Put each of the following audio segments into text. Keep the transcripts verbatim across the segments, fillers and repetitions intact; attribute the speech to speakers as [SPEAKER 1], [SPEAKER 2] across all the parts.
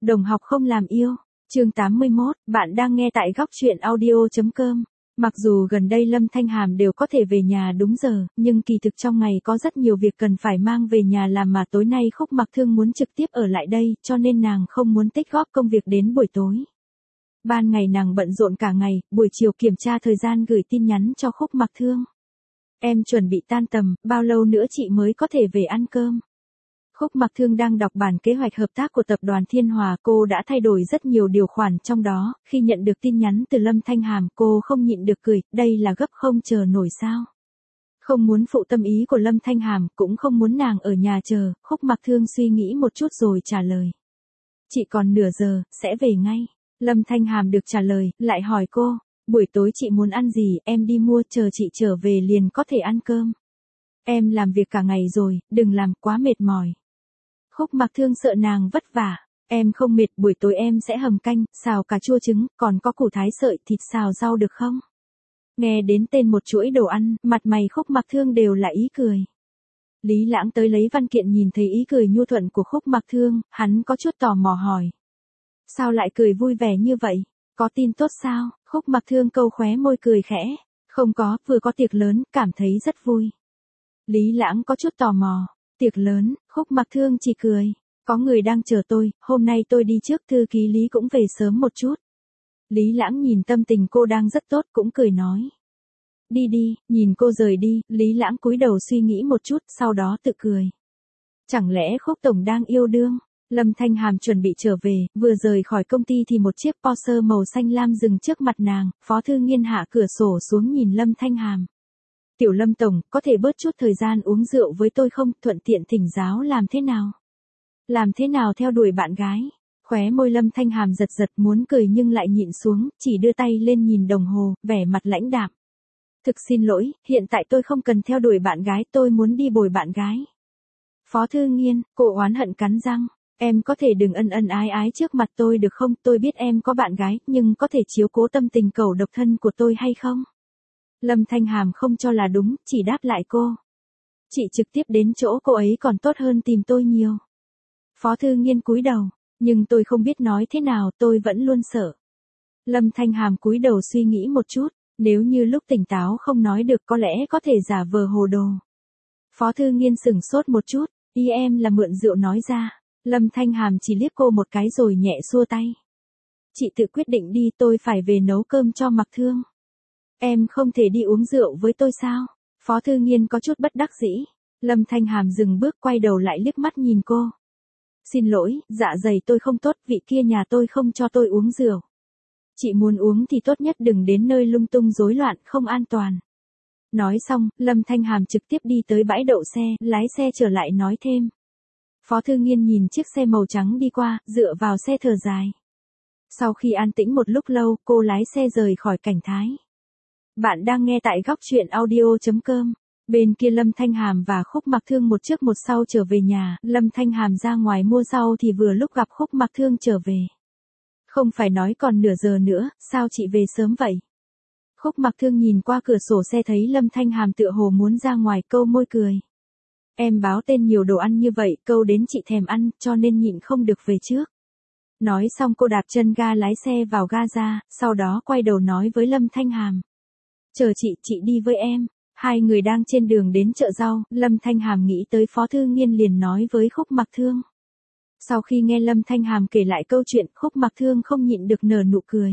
[SPEAKER 1] Đồng học không làm yêu. Chương tám mươi mốt, bạn đang nghe tại góc truyện audio.com. Mặc dù gần đây Lâm Thanh Hàm đều có thể về nhà đúng giờ, nhưng kỳ thực trong ngày có rất nhiều việc cần phải mang về nhà làm mà tối nay Khúc Mặc Thương muốn trực tiếp ở lại đây, cho nên nàng không muốn tích góp công việc đến buổi tối. Ban ngày nàng bận rộn cả ngày, buổi chiều kiểm tra thời gian gửi tin nhắn cho Khúc Mặc Thương. Em chuẩn bị tan tầm, bao lâu nữa chị mới có thể về ăn cơm? Khúc Mặc Thương đang đọc bản kế hoạch hợp tác của tập đoàn Thiên Hòa, cô đã thay đổi rất nhiều điều khoản trong đó, khi nhận được tin nhắn từ Lâm Thanh Hàm cô không nhịn được cười, đây là gấp không chờ nổi sao. Không muốn phụ tâm ý của Lâm Thanh Hàm, cũng không muốn nàng ở nhà chờ, Khúc Mặc Thương suy nghĩ một chút rồi trả lời. Chị còn nửa giờ, sẽ về ngay. Lâm Thanh Hàm được trả lời, lại hỏi cô, buổi tối chị muốn ăn gì, em đi mua, chờ chị trở về liền có thể ăn cơm. Em làm việc cả ngày rồi, đừng làm quá mệt mỏi. Khúc Mặc Thương sợ nàng vất vả, em không mệt, buổi tối em sẽ hầm canh, xào cà chua trứng, còn có củ thái sợi, thịt xào rau được không? Nghe đến tên một chuỗi đồ ăn, mặt mày Khúc Mặc Thương đều là ý cười. Lý Lãng tới lấy văn kiện nhìn thấy ý cười nhu thuận của Khúc Mặc Thương, hắn có chút tò mò hỏi. Sao lại cười vui vẻ như vậy? Có tin tốt sao? Khúc Mặc Thương câu khóe môi cười khẽ. Không có, vừa có tiệc lớn, cảm thấy rất vui. Lý Lãng có chút tò mò. Tiệc lớn, Khúc Mặc Thương chỉ cười. Có người đang chờ tôi, hôm nay tôi đi trước, thư ký Lý cũng về sớm một chút. Lý Lãng nhìn tâm tình cô đang rất tốt cũng cười nói. Đi đi, nhìn cô rời đi, Lý Lãng cúi đầu suy nghĩ một chút, sau đó tự cười. Chẳng lẽ Khúc Tổng đang yêu đương? Lâm Thanh Hàm chuẩn bị trở về, vừa rời khỏi công ty thì một chiếc Porsche màu xanh lam dừng trước mặt nàng, Phó Thư Nghiên hạ cửa sổ xuống nhìn Lâm Thanh Hàm. Tiểu Lâm Tổng, có thể bớt chút thời gian uống rượu với tôi không, thuận tiện thỉnh giáo làm thế nào? Làm thế nào theo đuổi bạn gái? Khóe môi Lâm Thanh Hàm giật giật muốn cười nhưng lại nhịn xuống, chỉ đưa tay lên nhìn đồng hồ, vẻ mặt lãnh đạm. Thực xin lỗi, hiện tại tôi không cần theo đuổi bạn gái, tôi muốn đi bồi bạn gái. Phó Thư Nghiên, cô oán hận cắn răng. Em có thể đừng ân ân ái ái trước mặt tôi được không? Tôi biết em có bạn gái, nhưng có thể chiếu cố tâm tình cẩu độc thân của tôi hay không? Lâm Thanh Hàm không cho là đúng, chỉ đáp lại cô. Chị trực tiếp đến chỗ cô ấy còn tốt hơn tìm tôi nhiều. Phó Thư Nghiên cúi đầu, nhưng tôi không biết nói thế nào, tôi vẫn luôn sợ. Lâm Thanh Hàm cúi đầu suy nghĩ một chút, nếu như lúc tỉnh táo không nói được có lẽ có thể giả vờ hồ đồ. Phó Thư Nghiên sửng sốt một chút, ý em là mượn rượu nói ra. Lâm Thanh Hàm chỉ liếc cô một cái rồi nhẹ xua tay. Chị tự quyết định đi, tôi phải về nấu cơm cho Mặc Thương. Em không thể đi uống rượu với tôi sao? Phó Thư Nghiên có chút bất đắc dĩ. Lâm Thanh Hàm dừng bước quay đầu lại liếc mắt nhìn cô. Xin lỗi, dạ dày tôi không tốt, vị kia nhà tôi không cho tôi uống rượu. Chị muốn uống thì tốt nhất đừng đến nơi lung tung rối loạn, không an toàn. Nói xong, Lâm Thanh Hàm trực tiếp đi tới bãi đậu xe, lái xe trở lại nói thêm. Phó Thư Nghiên nhìn chiếc xe màu trắng đi qua, dựa vào xe thở dài. Sau khi an tĩnh một lúc lâu, cô lái xe rời khỏi cảnh thái. Bạn đang nghe tại góc truyện audio.com. Bên kia Lâm Thanh Hàm và Khúc Mặc Thương một trước một sau trở về nhà, Lâm Thanh Hàm ra ngoài mua rau thì vừa lúc gặp Khúc Mặc Thương trở về. Không phải nói còn nửa giờ nữa, sao chị về sớm vậy? Khúc Mặc Thương nhìn qua cửa sổ xe thấy Lâm Thanh Hàm tựa hồ muốn ra ngoài, câu môi cười. Em báo tên nhiều đồ ăn như vậy, câu đến chị thèm ăn, cho nên nhịn không được về trước. Nói xong cô đạp chân ga lái xe vào ga ra, sau đó quay đầu nói với Lâm Thanh Hàm. Chờ chị, chị đi với em. Hai người đang trên đường đến chợ rau, Lâm Thanh Hàm nghĩ tới Phó Thư Nghiên liền nói với Khúc Mặc Thương. Sau khi nghe Lâm Thanh Hàm kể lại câu chuyện, Khúc Mặc Thương không nhịn được nở nụ cười.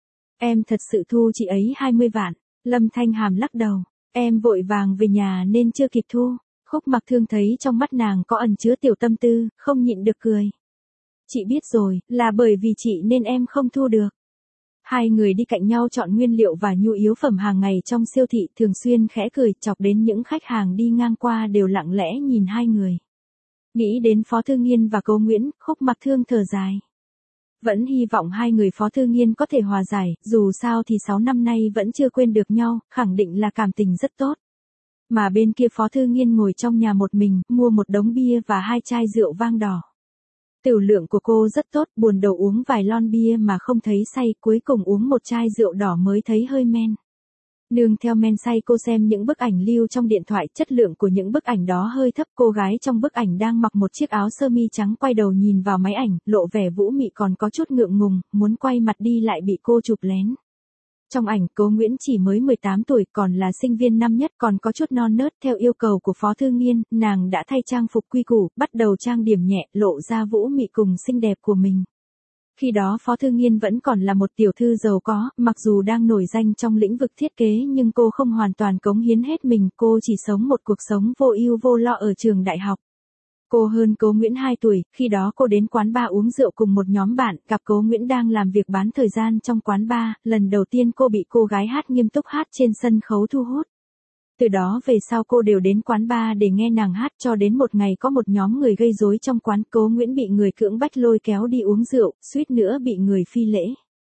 [SPEAKER 1] Em thật sự thu chị ấy hai mươi vạn. Lâm Thanh Hàm lắc đầu. Em vội vàng về nhà nên chưa kịp thu. Khúc Mặc Thương thấy trong mắt nàng có ẩn chứa tiểu tâm tư, không nhịn được cười. Chị biết rồi, là bởi vì chị nên em không thu được. Hai người đi cạnh nhau chọn nguyên liệu và nhu yếu phẩm hàng ngày trong siêu thị, thường xuyên khẽ cười, chọc đến những khách hàng đi ngang qua đều lặng lẽ nhìn hai người. Nghĩ đến Phó Thư Nghiên và cô Nguyễn, Khúc Mặc Thương thở dài. Vẫn hy vọng hai người Phó Thư Nghiên có thể hòa giải, dù sao thì sáu năm nay vẫn chưa quên được nhau, khẳng định là cảm tình rất tốt. Mà bên kia Phó Thư Nghiên ngồi trong nhà một mình, mua một đống bia và hai chai rượu vang đỏ. Tiểu lượng của cô rất tốt, buồn đầu uống vài lon bia mà không thấy say, cuối cùng uống một chai rượu đỏ mới thấy hơi men. Nương theo men say cô xem những bức ảnh lưu trong điện thoại, chất lượng của những bức ảnh đó hơi thấp. Cô gái trong bức ảnh đang mặc một chiếc áo sơ mi trắng quay đầu nhìn vào máy ảnh, lộ vẻ vũ mị còn có chút ngượng ngùng, muốn quay mặt đi lại bị cô chụp lén. Trong ảnh, Cố Nguyễn chỉ mới mười tám tuổi, còn là sinh viên năm nhất, còn có chút non nớt. Theo yêu cầu của Phó Thư Nghiên, nàng đã thay trang phục quy củ, bắt đầu trang điểm nhẹ, lộ ra vũ mị cùng xinh đẹp của mình. Khi đó Phó Thư Nghiên vẫn còn là một tiểu thư giàu có, mặc dù đang nổi danh trong lĩnh vực thiết kế nhưng cô không hoàn toàn cống hiến hết mình, cô chỉ sống một cuộc sống vô ưu vô lo ở trường đại học. Cô hơn Cố Nguyễn hai tuổi, khi đó cô đến quán bar uống rượu cùng một nhóm bạn, gặp Cố Nguyễn đang làm việc bán thời gian trong quán bar, lần đầu tiên cô bị cô gái hát nghiêm túc hát trên sân khấu thu hút. Từ đó về sau cô đều đến quán bar để nghe nàng hát, cho đến một ngày có một nhóm người gây rối trong quán, Cố Nguyễn bị người cưỡng bách lôi kéo đi uống rượu, suýt nữa bị người phi lễ.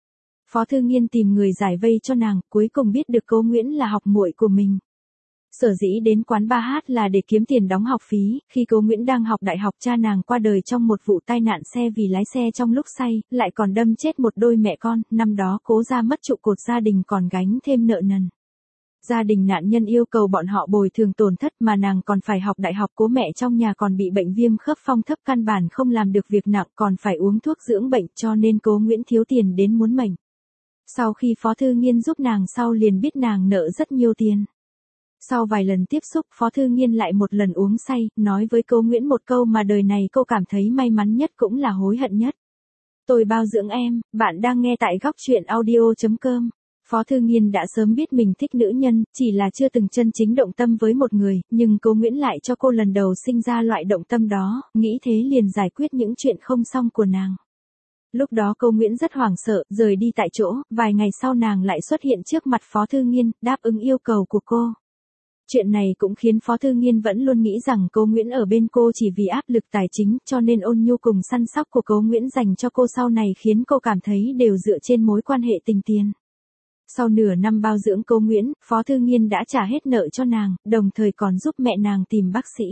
[SPEAKER 1] Phó Thư Nghiên tìm người giải vây cho nàng, cuối cùng biết được Cố Nguyễn là học muội của mình. Sở dĩ đến quán bar hát là để kiếm tiền đóng học phí, khi Cố Nguyễn đang học đại học cha nàng qua đời trong một vụ tai nạn xe vì lái xe trong lúc say, lại còn đâm chết một đôi mẹ con, năm đó Cố gia mất trụ cột gia đình còn gánh thêm nợ nần. Gia đình nạn nhân yêu cầu bọn họ bồi thường tổn thất mà nàng còn phải học đại học, Cố mẹ trong nhà còn bị bệnh viêm khớp phong thấp, căn bản không làm được việc nặng, còn phải uống thuốc dưỡng bệnh, cho nên Cố Nguyễn thiếu tiền đến muốn mệnh. Sau khi Phó Thư Nghiên giúp nàng sau liền biết nàng nợ rất nhiều tiền. Sau vài lần tiếp xúc, Phó Thư Nghiên lại một lần uống say, nói với Cố Nguyễn một câu mà đời này cô cảm thấy may mắn nhất cũng là hối hận nhất. Tôi bao dưỡng em. Bạn đang nghe tại góc truyện audio chấm com. Phó Thư Nghiên đã sớm biết mình thích nữ nhân, chỉ là chưa từng chân chính động tâm với một người, nhưng Cố Nguyễn lại cho cô lần đầu sinh ra loại động tâm đó, nghĩ thế liền giải quyết những chuyện không xong của nàng. Lúc đó Cố Nguyễn rất hoảng sợ, rời đi tại chỗ, vài ngày sau nàng lại xuất hiện trước mặt Phó Thư Nghiên, đáp ứng yêu cầu của cô. Chuyện này cũng khiến Phó Thư Nghiên vẫn luôn nghĩ rằng Cố Nguyễn ở bên cô chỉ vì áp lực tài chính, cho nên ôn nhu cùng săn sóc của Cố Nguyễn dành cho cô sau này khiến cô cảm thấy đều dựa trên mối quan hệ tình tiền. Sau nửa năm bao dưỡng Cố Nguyễn, Phó Thư Nghiên đã trả hết nợ cho nàng, đồng thời còn giúp mẹ nàng tìm bác sĩ.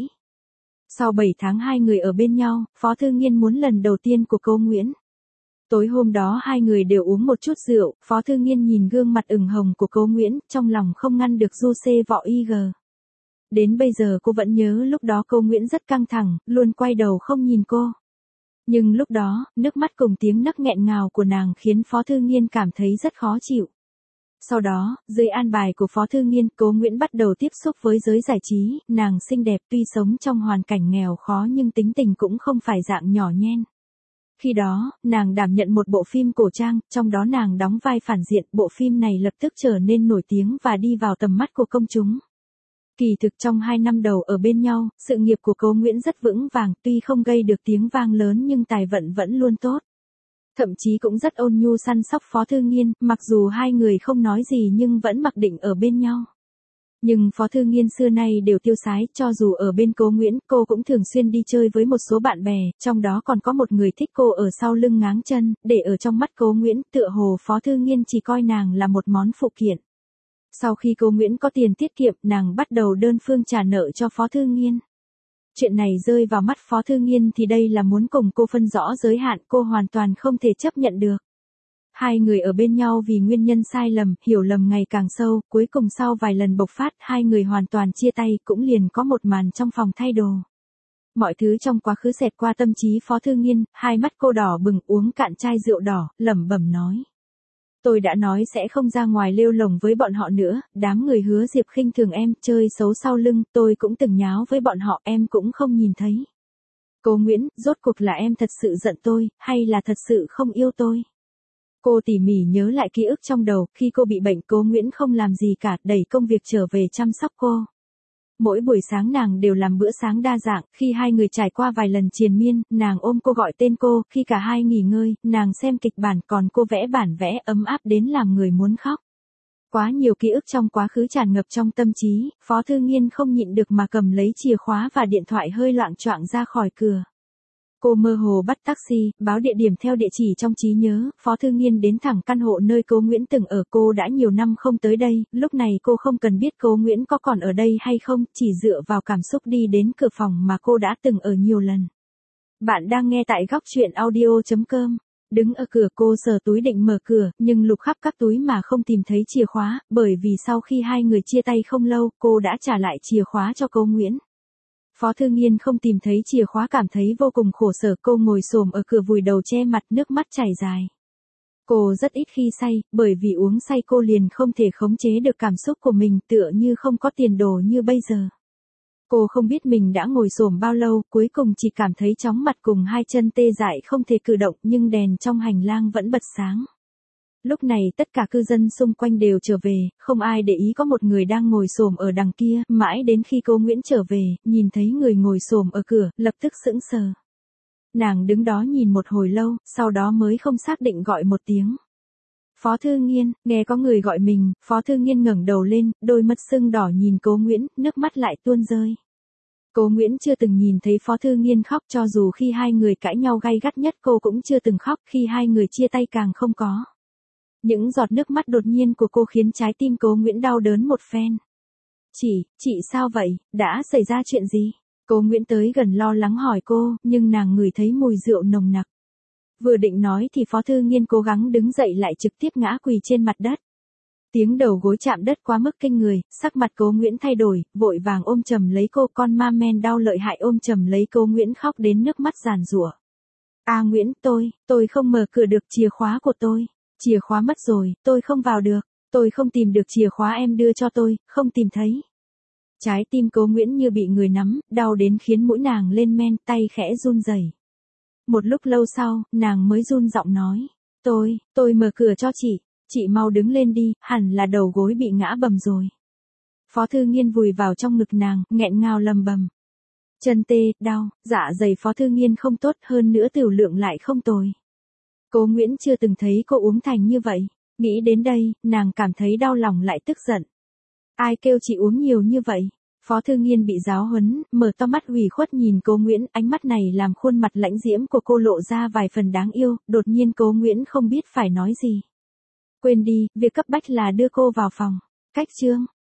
[SPEAKER 1] Sau bảy tháng hai người ở bên nhau, Phó Thư Nghiên muốn lần đầu tiên của Cố Nguyễn. Tối hôm đó hai người đều uống một chút rượu, Phó Thư Nghiên nhìn gương mặt ửng hồng của Cố Nguyễn, trong lòng không ngăn được du xê vọ y gờ. Đến bây giờ cô vẫn nhớ lúc đó Cố Nguyễn rất căng thẳng, luôn quay đầu không nhìn cô. Nhưng lúc đó, nước mắt cùng tiếng nấc nghẹn ngào của nàng khiến Phó Thư Nghiên cảm thấy rất khó chịu. Sau đó, dưới an bài của Phó Thư Nghiên, Cố Nguyễn bắt đầu tiếp xúc với giới giải trí, nàng xinh đẹp tuy sống trong hoàn cảnh nghèo khó nhưng tính tình cũng không phải dạng nhỏ nhen. Khi đó, nàng đảm nhận một bộ phim cổ trang, trong đó nàng đóng vai phản diện, bộ phim này lập tức trở nên nổi tiếng và đi vào tầm mắt của công chúng. Kỳ thực trong hai năm đầu ở bên nhau, sự nghiệp của Cố Nguyễn rất vững vàng, tuy không gây được tiếng vang lớn nhưng tài vận vẫn luôn tốt. Thậm chí cũng rất ôn nhu săn sóc Phó Thư Nghiên, mặc dù hai người không nói gì nhưng vẫn mặc định ở bên nhau. Nhưng Phó Thư Nghiên xưa nay đều tiêu sái, cho dù ở bên Cố Nguyễn, cô cũng thường xuyên đi chơi với một số bạn bè, trong đó còn có một người thích cô ở sau lưng ngáng chân, để ở trong mắt Cố Nguyễn, tựa hồ Phó Thư Nghiên chỉ coi nàng là một món phụ kiện. Sau khi Cố Nguyễn có tiền tiết kiệm, nàng bắt đầu đơn phương trả nợ cho Phó Thư Nghiên. Chuyện này rơi vào mắt Phó Thư Nghiên thì đây là muốn cùng cô phân rõ giới hạn, cô hoàn toàn không thể chấp nhận được. Hai người ở bên nhau vì nguyên nhân sai lầm, hiểu lầm ngày càng sâu, cuối cùng sau vài lần bộc phát, hai người hoàn toàn chia tay, cũng liền có một màn trong phòng thay đồ. Mọi thứ trong quá khứ xẹt qua tâm trí Phó Thư Nghiên, hai mắt cô đỏ bừng, uống cạn chai rượu đỏ, lẩm bẩm nói. Tôi đã nói sẽ không ra ngoài lêu lồng với bọn họ nữa, đám người Hứa Diệp khinh thường em, chơi xấu sau lưng, tôi cũng từng nháo với bọn họ, em cũng không nhìn thấy. Cố Nguyễn, rốt cuộc là em thật sự giận tôi, hay là thật sự không yêu tôi? Cô tỉ mỉ nhớ lại ký ức trong đầu, khi cô bị bệnh Cố Nguyễn không làm gì cả, đẩy công việc trở về chăm sóc cô. Mỗi buổi sáng nàng đều làm bữa sáng đa dạng, khi hai người trải qua vài lần triền miên, nàng ôm cô gọi tên cô, khi cả hai nghỉ ngơi, nàng xem kịch bản còn cô vẽ bản vẽ ấm áp đến làm người muốn khóc. Quá nhiều ký ức trong quá khứ tràn ngập trong tâm trí, Phó Thư Nghiên không nhịn được mà cầm lấy chìa khóa và điện thoại hơi loạng choạng ra khỏi cửa. Cô mơ hồ bắt taxi, báo địa điểm theo địa chỉ trong trí nhớ, Phó Thư Nghiên đến thẳng căn hộ nơi Cố Nguyễn từng ở, cô đã nhiều năm không tới đây, lúc này cô không cần biết Cố Nguyễn có còn ở đây hay không, chỉ dựa vào cảm xúc đi đến cửa phòng mà cô đã từng ở nhiều lần. Bạn đang nghe tại góc truyện audio chấm com. Đứng ở cửa cô sờ túi định mở cửa, nhưng lục khắp các túi mà không tìm thấy chìa khóa, bởi vì sau khi hai người chia tay không lâu, cô đã trả lại chìa khóa cho cô Nguyễn. Phó Thư Nghiên không tìm thấy chìa khóa cảm thấy vô cùng khổ sở, cô ngồi xổm ở cửa vùi đầu che mặt, nước mắt chảy dài. Cô rất ít khi say, bởi vì uống say cô liền không thể khống chế được cảm xúc của mình, tựa như không có tiền đồ như bây giờ. Cô không biết mình đã ngồi xổm bao lâu, cuối cùng chỉ cảm thấy chóng mặt cùng hai chân tê dại không thể cử động, nhưng đèn trong hành lang vẫn bật sáng. Lúc này tất cả cư dân xung quanh đều trở về, không ai để ý có một người đang ngồi xổm ở đằng kia, mãi đến khi cô Nguyễn trở về, nhìn thấy người ngồi xổm ở cửa, lập tức sững sờ. Nàng đứng đó nhìn một hồi lâu, sau đó mới không xác định gọi một tiếng. Phó Thư Nghiên, nghe có người gọi mình, Phó Thư Nghiên ngẩng đầu lên, đôi mắt sưng đỏ nhìn cô Nguyễn, nước mắt lại tuôn rơi. Cô Nguyễn chưa từng nhìn thấy Phó Thư Nghiên khóc, cho dù khi hai người cãi nhau gay gắt nhất cô cũng chưa từng khóc, khi hai người chia tay càng không có. Những giọt nước mắt đột nhiên của cô khiến trái tim cô Nguyễn đau đớn một phen. Chị, chị sao vậy, đã xảy ra chuyện gì? Cô Nguyễn tới gần lo lắng hỏi cô, nhưng nàng ngửi thấy mùi rượu nồng nặc. Vừa định nói thì Phó Thư Nghiên cố gắng đứng dậy lại trực tiếp ngã quỳ trên mặt đất. Tiếng đầu gối chạm đất quá mức kinh người, sắc mặt cô Nguyễn thay đổi, vội vàng ôm chầm lấy cô, con ma men đau lợi hại ôm chầm lấy cô Nguyễn khóc đến nước mắt giàn giụa. A Nguyễn, tôi, tôi không mở cửa được, chìa khóa của tôi, chìa khóa mất rồi, tôi không vào được, tôi không tìm được chìa khóa em đưa cho tôi, không tìm thấy. Trái tim cô Nguyễn như bị người nắm, đau đến khiến mũi nàng lên men, tay khẽ run rẩy. Một lúc lâu sau, nàng mới run giọng nói, tôi, tôi mở cửa cho chị, chị mau đứng lên đi, hẳn là đầu gối bị ngã bầm rồi. Phó Thư Nghiên vùi vào trong ngực nàng, nghẹn ngào lầm bầm. Chân tê, đau, dạ dày Phó Thư Nghiên không tốt, hơn nữa tiểu lượng lại không tồi. Cô Nguyễn chưa từng thấy cô uống thành như vậy, nghĩ đến đây, nàng cảm thấy đau lòng lại tức giận. Ai kêu chị uống nhiều như vậy? Phó Thư Nghiên bị giáo huấn, mở to mắt ủy khuất nhìn cô Nguyễn, ánh mắt này làm khuôn mặt lãnh diễm của cô lộ ra vài phần đáng yêu, đột nhiên cô Nguyễn không biết phải nói gì. Quên đi, việc cấp bách là đưa cô vào phòng. Cách chương